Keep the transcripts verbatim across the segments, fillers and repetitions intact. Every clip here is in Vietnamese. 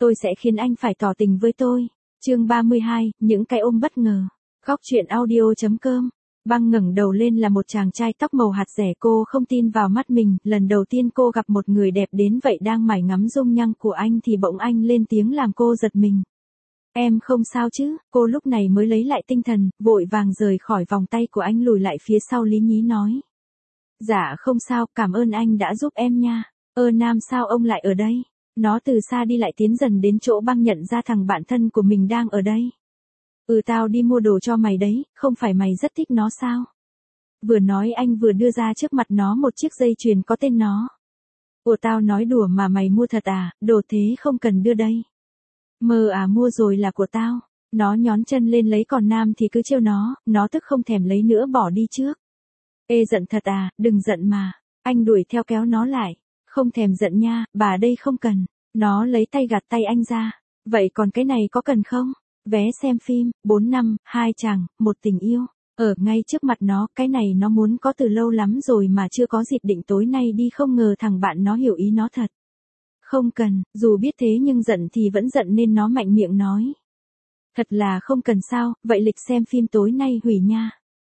tôi sẽ khiến anh phải tỏ tình với tôi. Chương ba mươi hai, những cái ôm bất ngờ. Góc truyện audio chấm com. Băng ngẩng đầu lên là một chàng trai tóc màu hạt rẻ, cô không tin vào mắt mình, lần đầu tiên cô gặp một người đẹp đến vậy. Đang mải ngắm dung nhan của anh thì bỗng anh lên tiếng làm cô giật mình. Em không sao chứ? Cô lúc này mới lấy lại tinh thần, vội vàng rời khỏi vòng tay của anh, lùi lại phía sau lý nhí nói. Dạ không sao, cảm ơn anh đã giúp em nha. Ơ Nam, sao ông lại ở đây? Nó từ xa đi lại tiến dần đến chỗ Băng, nhận ra thằng bạn thân của mình đang ở đây. Ừ, tao đi mua đồ cho mày đấy, không phải mày rất thích nó sao? Vừa nói anh vừa đưa ra trước mặt nó một chiếc dây chuyền có tên nó. Ủa, tao nói đùa mà mày mua thật à? Đồ thế không cần đưa đây. Mơ à, mua rồi là của tao. Nó nhón chân lên lấy, còn Nam thì cứ trêu nó, nó tức không thèm lấy nữa, bỏ đi trước. Ê, giận thật à? Đừng giận mà. Anh đuổi theo kéo nó lại. Không thèm giận nha, bà đây không cần. Nó lấy tay gạt tay anh ra. Vậy còn cái này có cần không? Vé xem phim, bốn năm, hai chàng, một tình yêu. Ở ngay trước mặt nó, cái này nó muốn có từ lâu lắm rồi mà chưa có dịp, định tối nay đi, không ngờ thằng bạn nó hiểu ý nó thật. Không cần, dù biết thế nhưng giận thì vẫn giận nên nó mạnh miệng nói. Thật là không cần sao, vậy lịch xem phim tối nay hủy nha.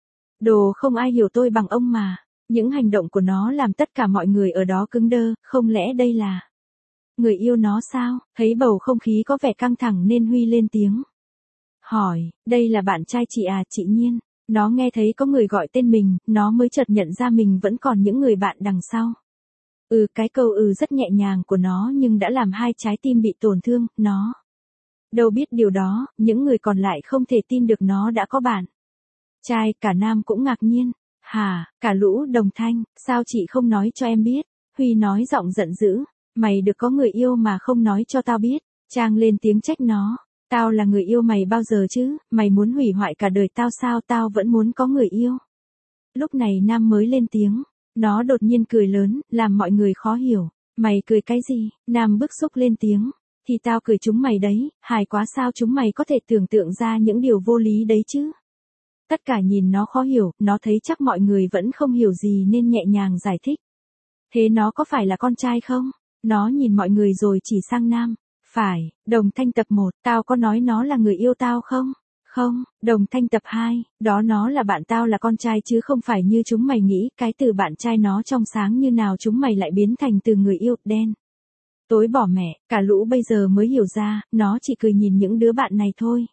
Đồ, không ai hiểu tôi bằng ông mà. Những hành động của nó làm tất cả mọi người ở đó cứng đơ, không lẽ đây là người yêu nó sao? Thấy bầu không khí có vẻ căng thẳng nên Huy lên tiếng. Hỏi, đây là bạn trai chị à? Chị Nhiên. Nó nghe thấy có người gọi tên mình, nó mới chợt nhận ra mình vẫn còn những người bạn đằng sau. Ừ, cái câu ừ rất nhẹ nhàng của nó nhưng đã làm hai trái tim bị tổn thương. Nó đâu biết điều đó, những người còn lại không thể tin được nó đã có bạn trai. Cả Nam cũng ngạc nhiên. Hả? Cả lũ đồng thanh, sao chị không nói cho em biết? Huy nói giọng giận dữ. Mày được có người yêu mà không nói cho tao biết. Trang lên tiếng trách nó. Tao là người yêu mày bao giờ chứ? Mày muốn hủy hoại cả đời tao sao? Tao vẫn muốn có người yêu. Lúc này Nam mới lên tiếng. Nó đột nhiên cười lớn, làm mọi người khó hiểu. Mày cười cái gì? Nam bức xúc lên tiếng. Thì tao cười chúng mày đấy, hài quá sao chúng mày có thể tưởng tượng ra những điều vô lý đấy chứ? Tất cả nhìn nó khó hiểu, nó thấy chắc mọi người vẫn không hiểu gì nên nhẹ nhàng giải thích. Thế nó có phải là con trai không? Nó nhìn mọi người rồi chỉ sang Nam. Phải, đồng thanh tập một, tao có nói nó là người yêu tao không? Không, đồng thanh tập hai, đó nó là bạn tao, là con trai chứ không phải như chúng mày nghĩ. Cái từ bạn trai nó trong sáng như nào chúng mày lại biến thành từ người yêu, đen. Tối bỏ mẹ, cả lũ bây giờ mới hiểu ra, nó chỉ cười nhìn những đứa bạn này thôi.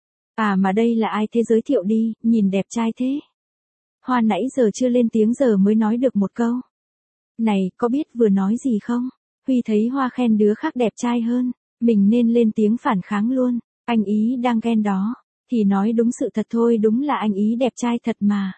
À mà đây là ai thế, giới thiệu đi, nhìn đẹp trai thế. Hoa nãy giờ chưa lên tiếng giờ mới nói được một câu. Này, có biết vừa nói gì không? Huy thấy Hoa khen đứa khác đẹp trai hơn, mình nên lên tiếng phản kháng luôn. Anh ý đang ghen đó. Thì nói đúng sự thật thôi, đúng là anh ý đẹp trai thật mà.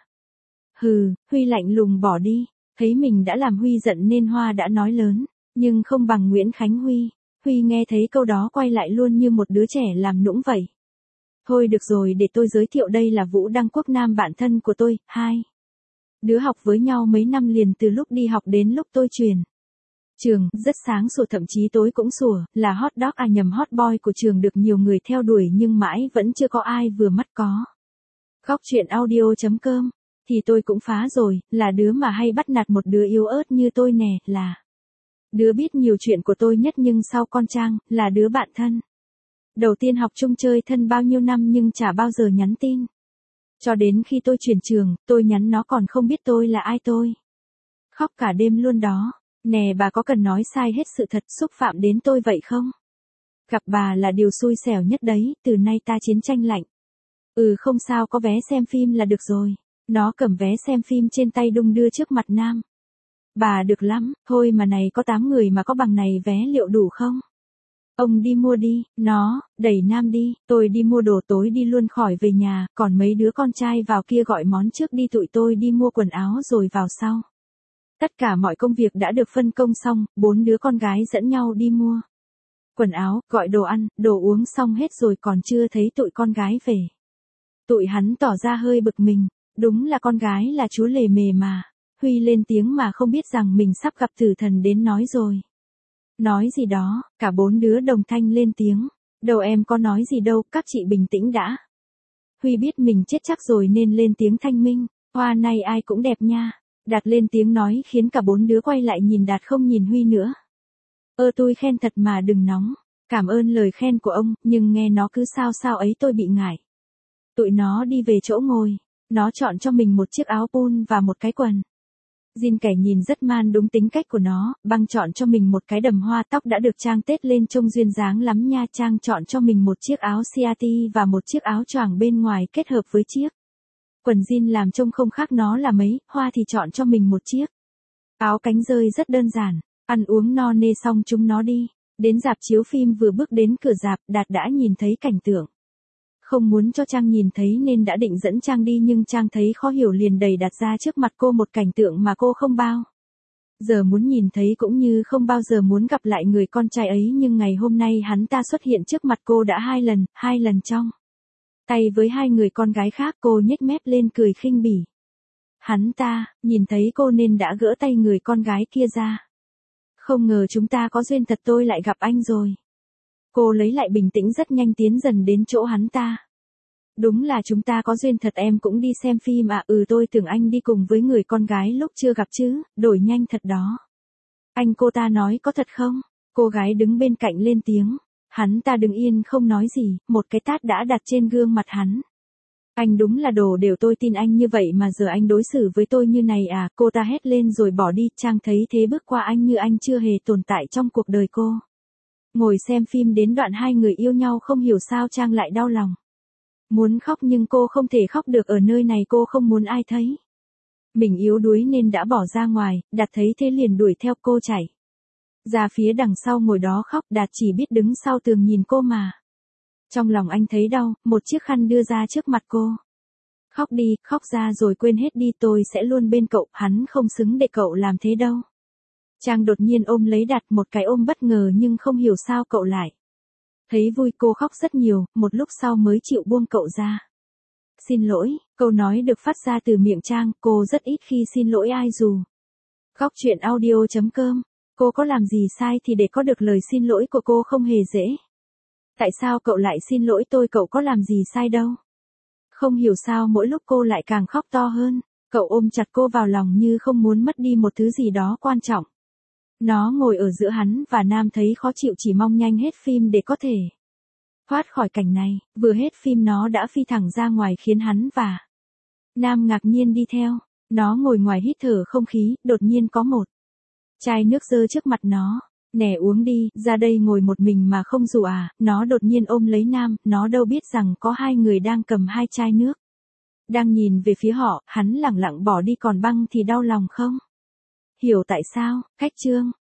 Hừ, Huy lạnh lùng bỏ đi. Thấy mình đã làm Huy giận nên Hoa đã nói lớn, nhưng không bằng Nguyễn Khánh Huy. Huy nghe thấy câu đó quay lại luôn như một đứa trẻ làm nũng vậy. Thôi được rồi, để tôi giới thiệu, đây là Vũ Đăng Quốc, Nam bạn thân của tôi. Hai đứa học với nhau mấy năm liền, từ lúc đi học đến lúc tôi chuyển trường, rất sáng sủa, thậm chí tối cũng sủa, là hot dog à nhầm hot boy của trường, được nhiều người theo đuổi nhưng mãi vẫn chưa có ai vừa mắt có. Góc truyện audio chấm com. Thì tôi cũng phá rồi, là đứa mà hay bắt nạt một đứa yếu ớt như tôi nè, là đứa biết nhiều chuyện của tôi nhất, nhưng sau con Trang, là đứa bạn thân. Đầu tiên học chung chơi thân bao nhiêu năm nhưng chả bao giờ nhắn tin. Cho đến khi tôi chuyển trường, tôi nhắn nó còn không biết tôi là ai. Tôi khóc cả đêm luôn đó. Nè bà, có cần nói sai hết sự thật, xúc phạm đến tôi vậy không? Gặp bà là điều xui xẻo nhất đấy, từ nay ta chiến tranh lạnh. Ừ không sao, có vé xem phim là được rồi. Nó cầm vé xem phim trên tay đung đưa trước mặt Nam. Bà được lắm, thôi mà này, có tám người mà có bằng này vé liệu đủ không? Ông đi mua đi. Nó đẩy Nam đi. Tôi đi mua đồ, tối đi luôn khỏi về nhà, còn mấy đứa con trai vào kia gọi món trước đi, tụi tôi đi mua quần áo rồi vào sau. Tất cả mọi công việc đã được phân công xong, bốn đứa con gái dẫn nhau đi mua quần áo, gọi đồ ăn, đồ uống xong hết rồi còn chưa thấy tụi con gái về. Tụi hắn tỏ ra hơi bực mình, đúng là con gái là chúa lề mề mà. Huy lên tiếng mà không biết rằng mình sắp gặp tử thần đến nói rồi. Nói gì đó, cả bốn đứa đồng thanh lên tiếng. Đâu em có nói gì đâu, các chị bình tĩnh đã. Huy biết mình chết chắc rồi nên lên tiếng thanh minh. Hoa này ai cũng đẹp nha. Đạt lên tiếng nói khiến cả bốn đứa quay lại nhìn Đạt không nhìn Huy nữa. Ơ tôi khen thật mà đừng nóng. Cảm ơn lời khen của ông, nhưng nghe nó cứ sao sao ấy tôi bị ngại. Tụi nó đi về chỗ ngồi, nó chọn cho mình một chiếc áo pun và một cái quần. Jin kẻ nhìn rất man đúng tính cách của nó, Băng chọn cho mình một cái đầm hoa tóc đã được trang tết lên trông duyên dáng lắm nha. Trang chọn cho mình một chiếc áo siati và một chiếc áo choàng bên ngoài kết hợp với chiếc quần jean làm trông không khác nó là mấy. Hoa thì chọn cho mình một chiếc áo cánh rơi rất đơn giản. Ăn uống no nê xong chúng nó đi. Đến rạp chiếu phim vừa bước đến cửa rạp, Đạt đã nhìn thấy cảnh tượng không muốn cho Trang nhìn thấy nên đã định dẫn Trang đi, nhưng Trang thấy khó hiểu liền đẩy đặt ra trước mặt cô một cảnh tượng mà cô không bao giờ muốn nhìn thấy, cũng như không bao giờ muốn gặp lại người con trai ấy. Nhưng ngày hôm nay hắn ta xuất hiện trước mặt cô đã hai lần, hai lần trong tay với hai người con gái khác. Cô nhếch mép lên cười khinh bỉ. Hắn ta nhìn thấy cô nên đã gỡ tay người con gái kia ra. Không ngờ chúng ta có duyên thật, tôi lại gặp anh rồi. Cô lấy lại bình tĩnh rất nhanh tiến dần đến chỗ hắn ta. Đúng là chúng ta có duyên thật, em cũng đi xem phim à? Ừ, tôi tưởng anh đi cùng với người con gái lúc chưa gặp chứ, đổi nhanh thật đó. Anh, cô ta nói, có thật không? Cô gái đứng bên cạnh lên tiếng. Hắn ta đứng yên không nói gì, một cái tát đã đặt trên gương mặt hắn. Anh đúng là đồ đều, tôi tin anh như vậy mà giờ anh đối xử với tôi như này à? Cô ta hét lên rồi bỏ đi. Trang thấy thế bước qua anh như anh chưa hề tồn tại trong cuộc đời cô. Ngồi xem phim đến đoạn hai người yêu nhau, không hiểu sao Trang lại đau lòng. Muốn khóc nhưng cô không thể khóc được, ở nơi này cô không muốn ai thấy. Mình yếu đuối nên đã bỏ ra ngoài. Đạt thấy thế liền đuổi theo cô chạy ra phía đằng sau ngồi đó khóc. Đạt chỉ biết đứng sau tường nhìn cô mà. Trong lòng anh thấy đau, một chiếc khăn đưa ra trước mặt cô. Khóc đi, khóc ra rồi quên hết đi, tôi sẽ luôn bên cậu, hắn không xứng để cậu làm thế đâu. Trang đột nhiên ôm lấy Đạt, một cái ôm bất ngờ nhưng không hiểu sao cậu lại thấy vui. Cô khóc rất nhiều, một lúc sau mới chịu buông cậu ra. Xin lỗi, câu nói được phát ra từ miệng Trang, cô rất ít khi xin lỗi ai dù. Góc chuyện audio chấm com, cô có làm gì sai thì để có được lời xin lỗi của cô không hề dễ. Tại sao cậu lại xin lỗi tôi, cậu có làm gì sai đâu. Không hiểu sao mỗi lúc cô lại càng khóc to hơn. Cậu ôm chặt cô vào lòng như không muốn mất đi một thứ gì đó quan trọng. Nó ngồi ở giữa hắn và Nam thấy khó chịu, chỉ mong nhanh hết phim để có thể thoát khỏi cảnh này. Vừa hết phim nó đã phi thẳng ra ngoài khiến hắn và Nam ngạc nhiên đi theo. Nó ngồi ngoài hít thở không khí, đột nhiên có một chai nước rơi trước mặt nó. Nè uống đi, ra đây ngồi một mình mà không rủ à? Nó đột nhiên ôm lấy Nam, nó đâu biết rằng có hai người đang cầm hai chai nước. Đang nhìn về phía họ, hắn lẳng lặng bỏ đi, còn Băng thì đau lòng không hiểu tại sao. Khách chương.